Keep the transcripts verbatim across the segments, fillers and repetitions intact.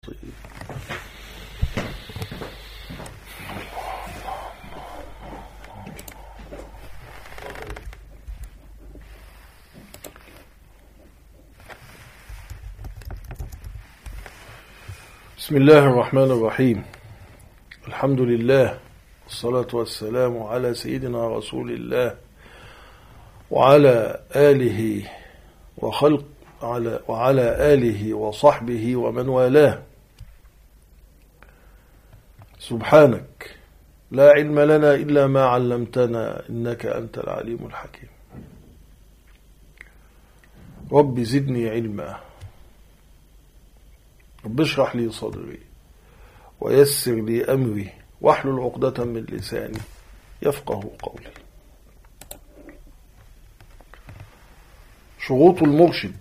بسم الله الرحمن الرحيم. الحمد لله والصلاة والسلام على سيدنا رسول الله وعلى آله وخلق على وعلى آله وصحبه ومن والاه. سبحانك لا علم لنا إلا ما علمتنا إنك أنت العليم الحكيم. رب زدني علما. رب اشرح لي صدري ويسر لي أمري واحلل عقدة من لساني يفقه قولي. شروط المرشد.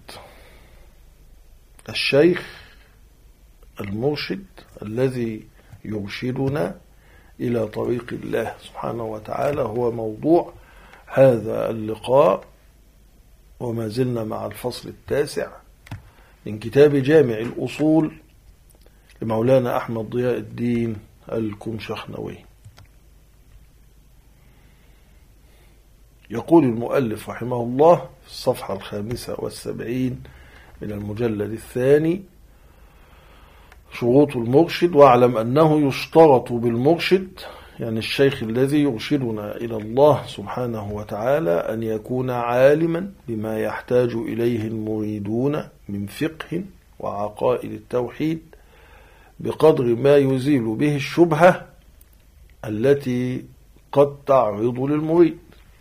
الشيخ المرشد الذي يرشدنا إلى طريق الله سبحانه وتعالى هو موضوع هذا اللقاء، وما زلنا مع الفصل التاسع من كتاب جامع الأصول لمولانا أحمد ضياء الدين الكمشخنوي. يقول المؤلف رحمه الله في الصفحة الخامسة والسبعين من المجلد الثاني: شروط المرشد. واعلم أنه يشترط بالمرشد، يعني الشيخ الذي يرشدنا إلى الله سبحانه وتعالى، أن يكون عالما بما يحتاج إليه المريدون من فقه وعقائد التوحيد بقدر ما يزيل به الشبهة التي قد تعرض للمريد،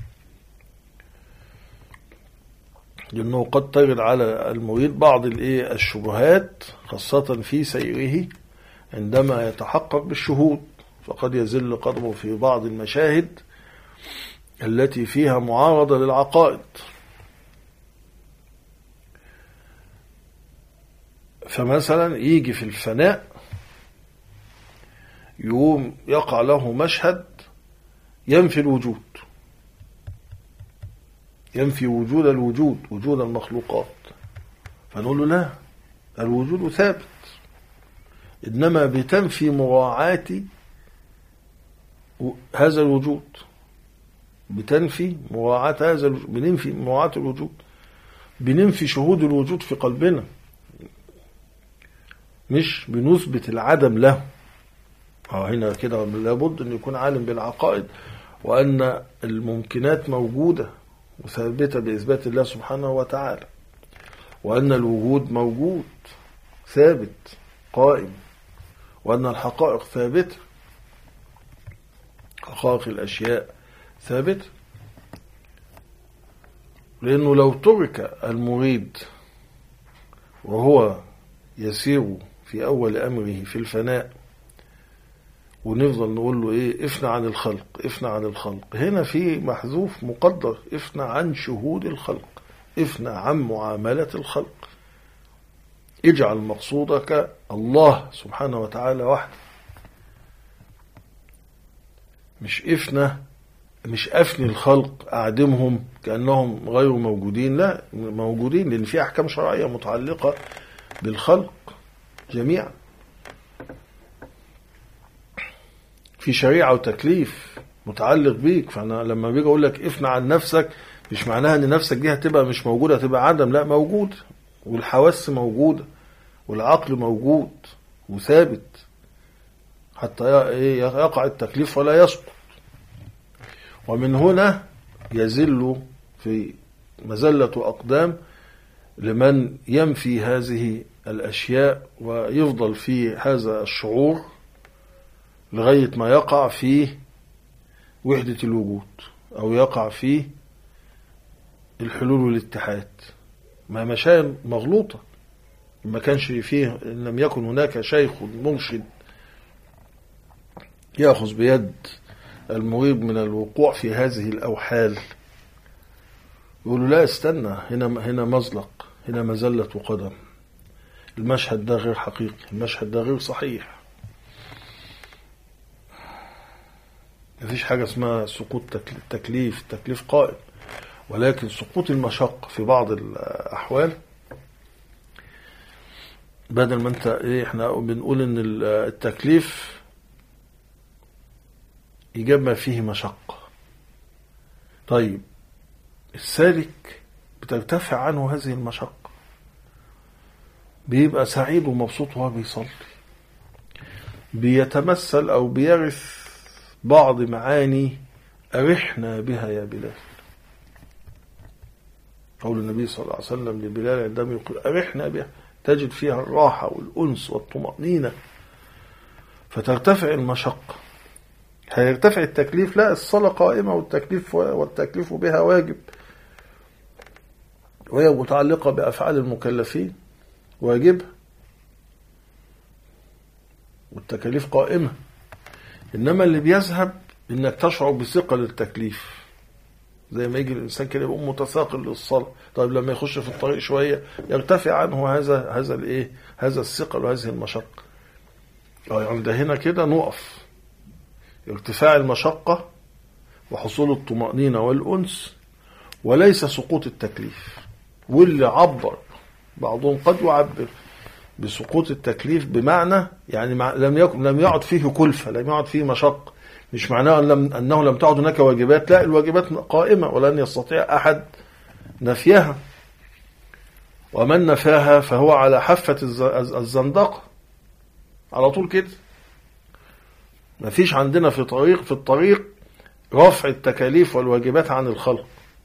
لأنه قد ترد على المريد بعض الشبهات خاصة في سيره عندما يتحقق بالشهود، فقد يزل قدمه في بعض المشاهد التي فيها معارضة للعقائد. فمثلا يجي في الفناء يوم يقع له مشهد ينفي الوجود، ينفي وجود الوجود، وجود المخلوقات، فنقول له لا، الوجود ثابت، إنما بتنفي مراعاة هذا الوجود، بتنفي مراعاة هذا الوجود، بننفي مراعاة الوجود، بننفي شهود الوجود في قلبنا، مش بنثبت العدم له. هنا كده لابد أن يكون عالم بالعقائد، وأن الممكنات موجودة وثابتة بإثبات الله سبحانه وتعالى، وأن الوجود موجود ثابت قائم، وأن الحقائق ثابتة، حقائق الأشياء ثابتة. لأنه لو ترك المريد وهو يسير في أول أمره في الفناء ونفضل نقول له إيه، افنى عن الخلق، افنى عن الخلق، هنا في محذوف مقدر، افنى عن شهود الخلق، افنى عن معاملة الخلق، اجعل مقصودك الله سبحانه وتعالى وحده، مش افنى، مش افني الخلق اعدمهم كأنهم غير موجودين، لا، موجودين، لأن في أحكام شرعية متعلقة بالخلق جميعا، في شريعة وتكليف متعلق بيك. فأنا لما بيجي أقول لك افنى عن نفسك، مش معناها أن نفسك دي هتبقى مش موجودة، هتبقى عدم، لا، موجود، والحواس موجودة، والعقل موجود وثابت حتى يقع التكليف ولا يسقط. ومن هنا يزل في مزلة أقدام لمن ينفي هذه الأشياء ويفضل في هذا الشعور لغاية ما يقع فيه وحدة الوجود، أو يقع فيه الحلول والاتحاد، ما مشاهد مغلوطة. ما كانش فيه، إن لم يكن هناك شيخ مرشد يأخذ بيد المريد من الوقوع في هذه الأوحال، يقولوا لا، استنى، هنا هنا مزلق، هنا مزلة قدم، المشهد ده غير حقيقي، المشهد ده غير صحيح. مفيش حاجة اسمها سقوط تكليف، التكليف قائم، ولكن سقوط المشق في بعض الأحوال بدل ما انت ايه، احنا بنقول ان التكليف إيجاب ما فيه مشقة. طيب السالك بترتفع عنه هذه المشقة، بيبقى سعيد ومبسوط وهو بيصلي، بيتمثل أو بيرث بعض معاني أرحنا بها يا بلال. قول النبي صلى الله عليه وسلم لبلال عندما يقول أرحنا بها، تجد فيها الراحة والأنس والطمأنينة، فترتفع المشقة. هيرتفع التكليف؟ لا، الصلاة قائمة والتكليف والتكليف بها واجب، وهي متعلقة بأفعال المكلفين، واجبها والتكاليف قائمة. إنما اللي بيذهب إنك تشعر بثقل التكليف، زي ما يجي الإنسان كده يبقى متثاقل للصلاة. طيب لما يخش في الطريق شوية يرتفع عنه هذا هذا الإيه هذا الثقل وهذه المشقة. عند هنا كده نقف، ارتفاع المشقة وحصول الطمأنينة والأنس، وليس سقوط التكليف. واللي عبر بعضهم قد يعبر بسقوط التكليف بمعنى يعني لم يكن لم يعد فيه كلفة، لم يعد فيه مشقة. مش معناه لم أنه لم تعد هناك واجبات، لا، الواجبات قائمة ولن يستطيع أحد نفيها، ومن نفاها فهو على حافة الزندقة على طول كده. ما فيش عندنا في طريق في الطريق رفع التكاليف والواجبات عن الخلق،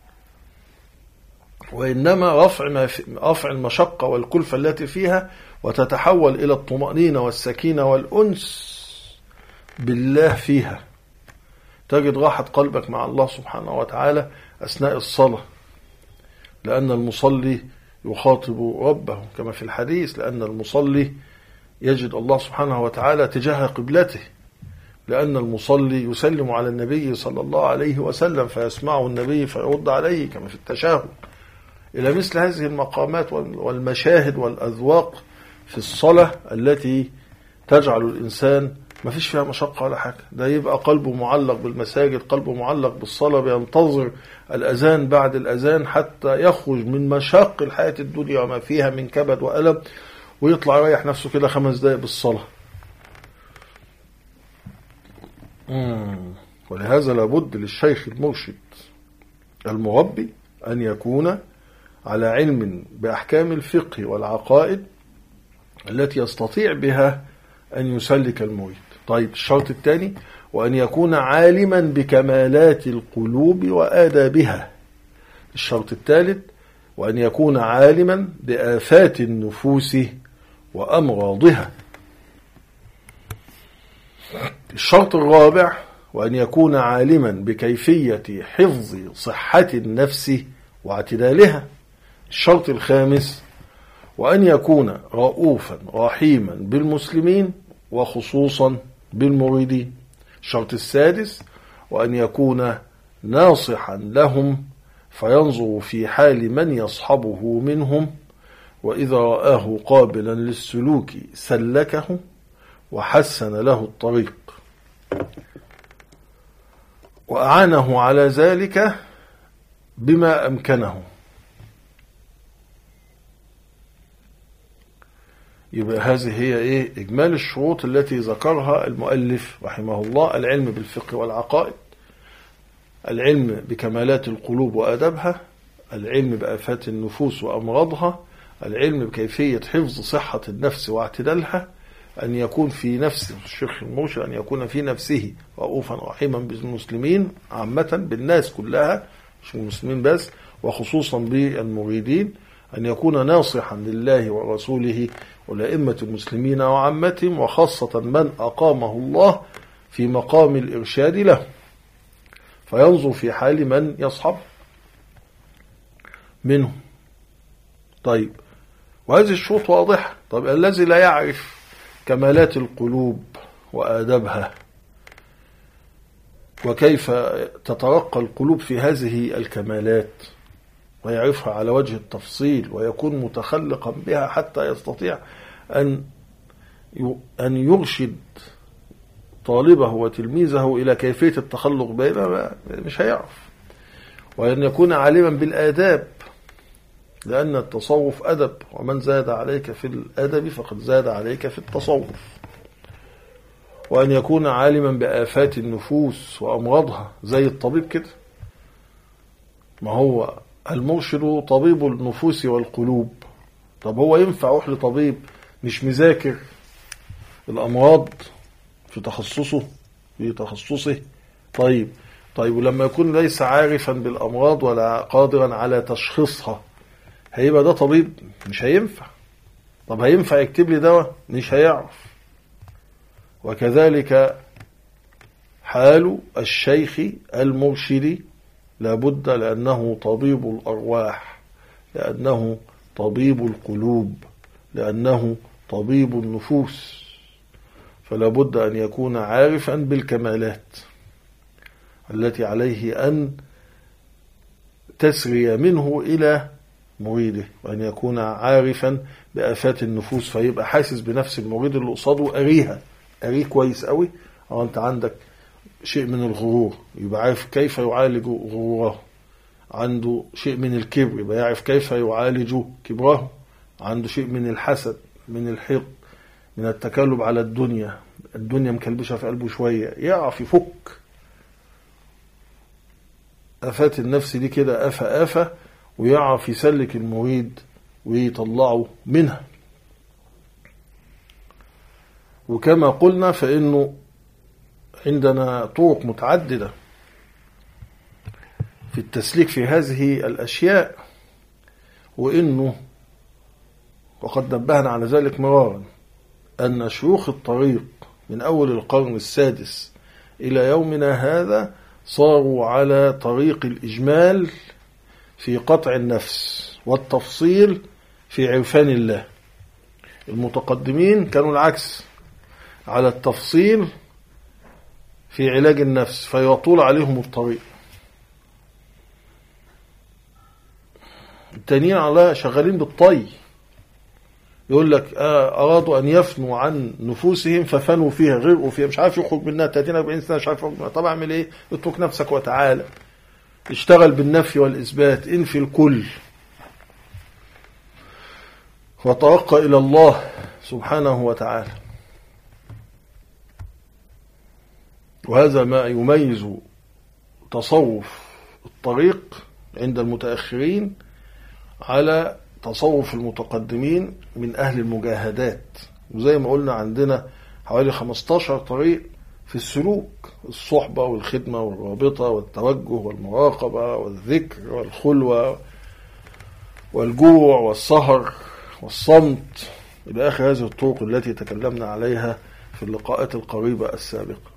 وإنما رفع ما في رفع المشقة والكلفة التي فيها، وتتحول إلى الطمأنينة والسكينة والأنس بالله فيها. تجد راحة قلبك مع الله سبحانه وتعالى أثناء الصلاة، لأن المصلي يخاطب ربه كما في الحديث، لأن المصلي يجد الله سبحانه وتعالى تجاه قبلته، لأن المصلي يسلم على النبي صلى الله عليه وسلم فيسمعه النبي فيرد عليه كما في التشهد. إلى مثل هذه المقامات والمشاهد والأذواق في الصلاة التي تجعل الإنسان ما فيش فيها مشقة ولا حاجة، ده يبقى قلبه معلق بالمساجد، قلبه معلق بالصلاة، بينتظر الأذان بعد الأذان حتى يخرج من مشاق الحياة الدنيا وما فيها من كبد وألم، ويطلع يريح نفسه كده خمس دقائق بالصلاة. ولهذا لابد للشيخ المرشد المربي أن يكون على علم بأحكام الفقه والعقائد التي يستطيع بها أن يسلك المريد. طيب الشرط الثاني، وأن يكون عالما بكمالات القلوب وآدابها. الشرط الثالث، وأن يكون عالما بآفات النفوس وأمراضها. الشرط الرابع، وأن يكون عالما بكيفية حفظ صحة النفس واعتدالها. الشرط الخامس، وأن يكون رؤوفا رحيما بالمسلمين وخصوصا بالمريدين. الشرط السادس، وأن يكون ناصحا لهم فينظر في حال من يصحبه منهم، وإذا رآه قابلا للسلوك سلكه وحسن له الطريق وأعانه على ذلك بما أمكنه. يبقى هذه هي إيه إجمال الشروط التي ذكرها المؤلف رحمه الله: العلم بالفقه والعقائد، العلم بكمالات القلوب وآدابها، العلم بآفات النفوس وأمراضها، العلم بكيفية حفظ صحة النفس واعتدالها، أن يكون في نفسه الشيخ المرشد أن يكون في نفسه رؤوفا رحيما بالمسلمين عامة، بالناس كلها مش المسلمين بس، وخصوصا بالمريدين، أن يكون ناصحا لله ورسوله ولأئمة المسلمين وعامتهم، وخاصة من أقامه الله في مقام الإرشاد له، فينظر في حال من يصحب منهم. طيب، وهذه الشروط واضحة. طيب الذي لا يعرف كمالات القلوب وآدابها وكيف تترقى القلوب في هذه الكمالات ويعرفها على وجه التفصيل ويكون متخلقا بها حتى يستطيع أن أن يرشد طالبه وتلميذه إلى كيفية التخلق بها، مش هيعرف. وأن يكون عالما بالآداب، لأن التصوف أدب، ومن زاد عليك في الأدب فقد زاد عليك في التصوف. وأن يكون عالما بآفات النفوس وأمراضها زي الطبيب كده. ما هو المرشد طبيب النفوس والقلوب. طب هو ينفع أروح لطبيب مش مذاكر الأمراض في تخصصه في تخصصه؟ طيب طيب ولما يكون ليس عارفا بالأمراض ولا قادرا على تشخيصها، هيبقى ده طبيب؟ مش هينفع. طب هينفع يكتب لي دواء؟ مش هيعرف. وكذلك حال الشيخ المرشد لابد، لأنه طبيب الأرواح، لأنه طبيب القلوب، لأنه طبيب النفوس، فلا بد أن يكون عارفا بالكمالات التي عليه أن تسري منه إلى مريده، وأن يكون عارفا بآفات النفوس، فيبقى حاسس بنفس المريد اللي قصاده، قريها قريه كويس قوي. أو أنت عندك شيء من الغرور، يبقى عارف كيف يعالج غروره. عنده شيء من الكبر، يبقى يعرف كيف يعالج كبره. عنده شيء من الحسد، من الحقد، من التكالب على الدنيا، الدنيا مكلبشة في قلبه شوية، يعرف يفك آفات النفس دي كده آفة آفة، ويعرف يسلك المريد ويطلعه منها. وكما قلنا فإنه عندنا طرق متعددة في التسليك في هذه الأشياء، وإنه وقد نبهنا على ذلك مرارا أن شيوخ الطريق من أول القرن السادس إلى يومنا هذا صاروا على طريق الإجمال في قطع النفس والتفصيل في عرفان الله. المتقدمين كانوا العكس، على التفصيل في علاج النفس، فيطول عليهم الطريق. التانيين على شغالين بالطي، يقول لك أرادوا أن يفنوا عن نفوسهم ففنوا فيها، غرقوا فيها، مش عارف يخرج منها ثلاثين أربعين سنة، مش عارف يخرج منها. طب اعمل ايه؟ اترك نفسك وتعالى، اشتغل بالنفي والإثبات، انفي الكل وتوقع إلى الله سبحانه وتعالى. وهذا ما يميز تصوف الطريق عند المتأخرين على تصوف المتقدمين من أهل المجاهدات. وزي ما قلنا عندنا حوالي خمستاشر طريق في السلوك: الصحبة والخدمة والرابطة والتوجه والمراقبة والذكر والخلوة والجوع والسهر والصمت إلى آخر هذه الطرق التي تكلمنا عليها في اللقاءات القريبة السابقة.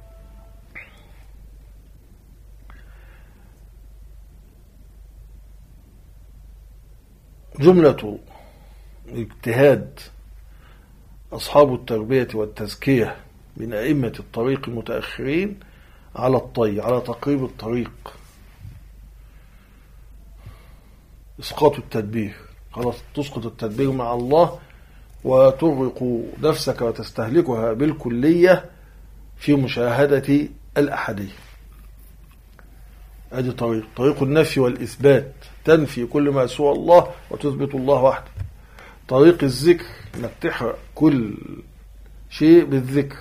جملة اجتهاد أصحاب التربية والتزكية من أئمة الطريق المتأخرين على الطي، على تقريب الطريق، إسقاط التدبير. خلاص تسقط التدبير مع الله وتغرق نفسك وتستهلكها بالكلية في مشاهدة الأحدية. هذه طريق طريق النفي والإثبات، تنفي كل ما سوى الله وتثبت الله وحده. طريق الذكر، انك تحرق كل شيء بالذكر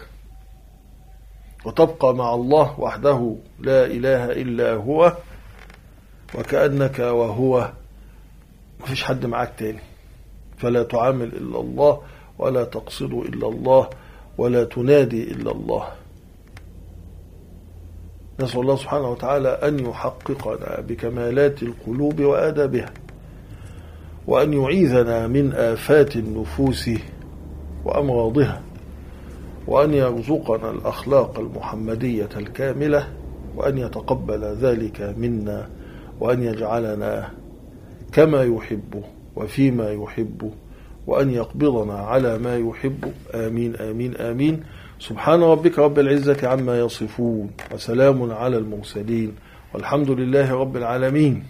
وتبقى مع الله وحده لا إله إلا هو، وكأنك وهو مفيش حد معاك تاني، فلا تعامل إلا الله ولا تقصد إلا الله ولا تنادي إلا الله. نسأل الله سبحانه وتعالى أن يحققنا بكمالات القلوب وآدابها، وأن يعيذنا من آفات النفوس وأمراضها، وأن يرزقنا الأخلاق المحمدية الكاملة، وأن يتقبل ذلك منا، وأن يجعلنا كما يحب وفيما يحب، وأن يقبضنا على ما يحب. آمين آمين آمين. سبحان ربك رب العزة عما يصفون، وسلام على المرسلين، والحمد لله رب العالمين.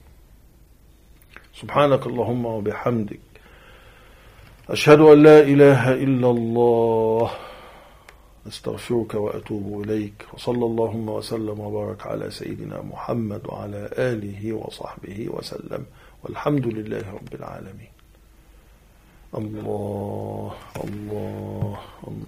سبحانك اللهم وبحمدك، أشهد أن لا إله إلا الله، استغفرك وأتوب إليك. وصلى اللهم وسلم وبارك على سيدنا محمد وعلى آله وصحبه وسلم، والحمد لله رب العالمين. الله الله الله.